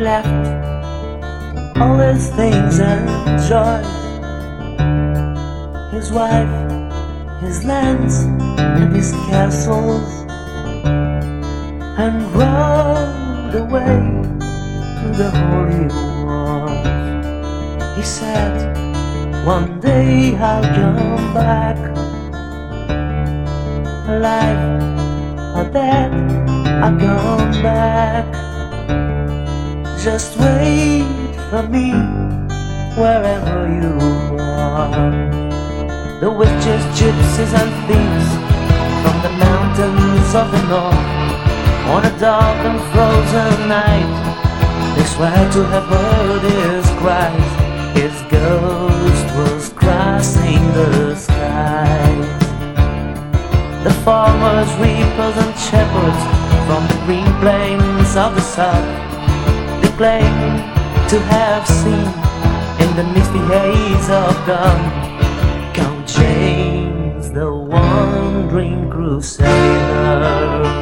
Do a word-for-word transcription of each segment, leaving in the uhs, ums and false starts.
left all his things and joys, his wife, his lands and his castles, and rode away to the holy wars. He said, one day I'll come back, alive or dead, I'll come back. Just wait for me wherever you are. The witches, gypsies and thieves from the mountains of the north, on a dark and frozen night, they swear to have heard his cries. His ghost was crossing the skies. The farmers, reapers and shepherds from the green plains of the south, they claim to have seen in the misty haze of dawn Count James, the wandering crusader.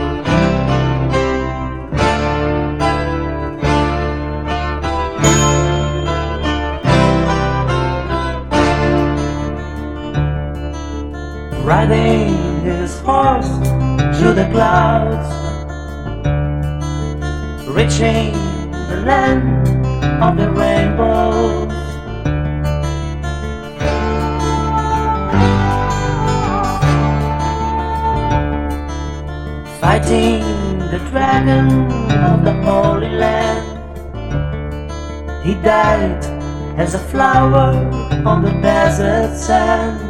Riding his horse through the clouds, reaching the land of the rainbows. Fighting the dragon of the Holy Land, he died as a flower on the desert sand.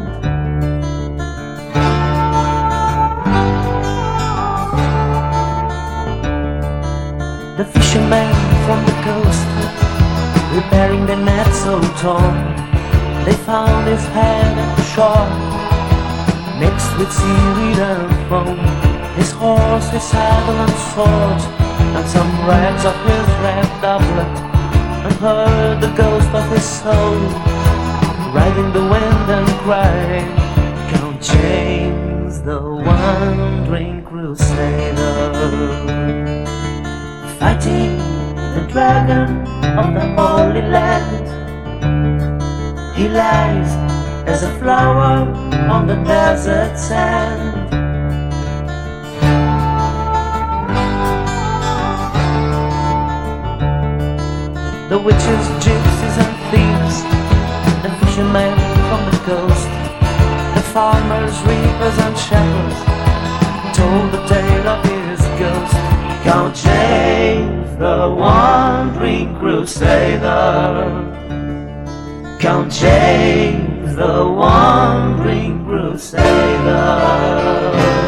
The fishermen from the coast, repairing their nets so torn, they found his head at the shore, mixed with seaweed and foam. His horse, his saddle and sword, and some rags of his red doublet, and heard the ghost of his soul, riding the wind and crying, Count James, the wandering crusader. Fighting the dragon of the Holy Land, he lies as a flower on the desert sand. The witches, gypsies and thieves, the fishermen from the coast, the farmers, reapers and shepherds told the tale of his ghost. Count James, the wandering crusader. Count James, the wandering crusader.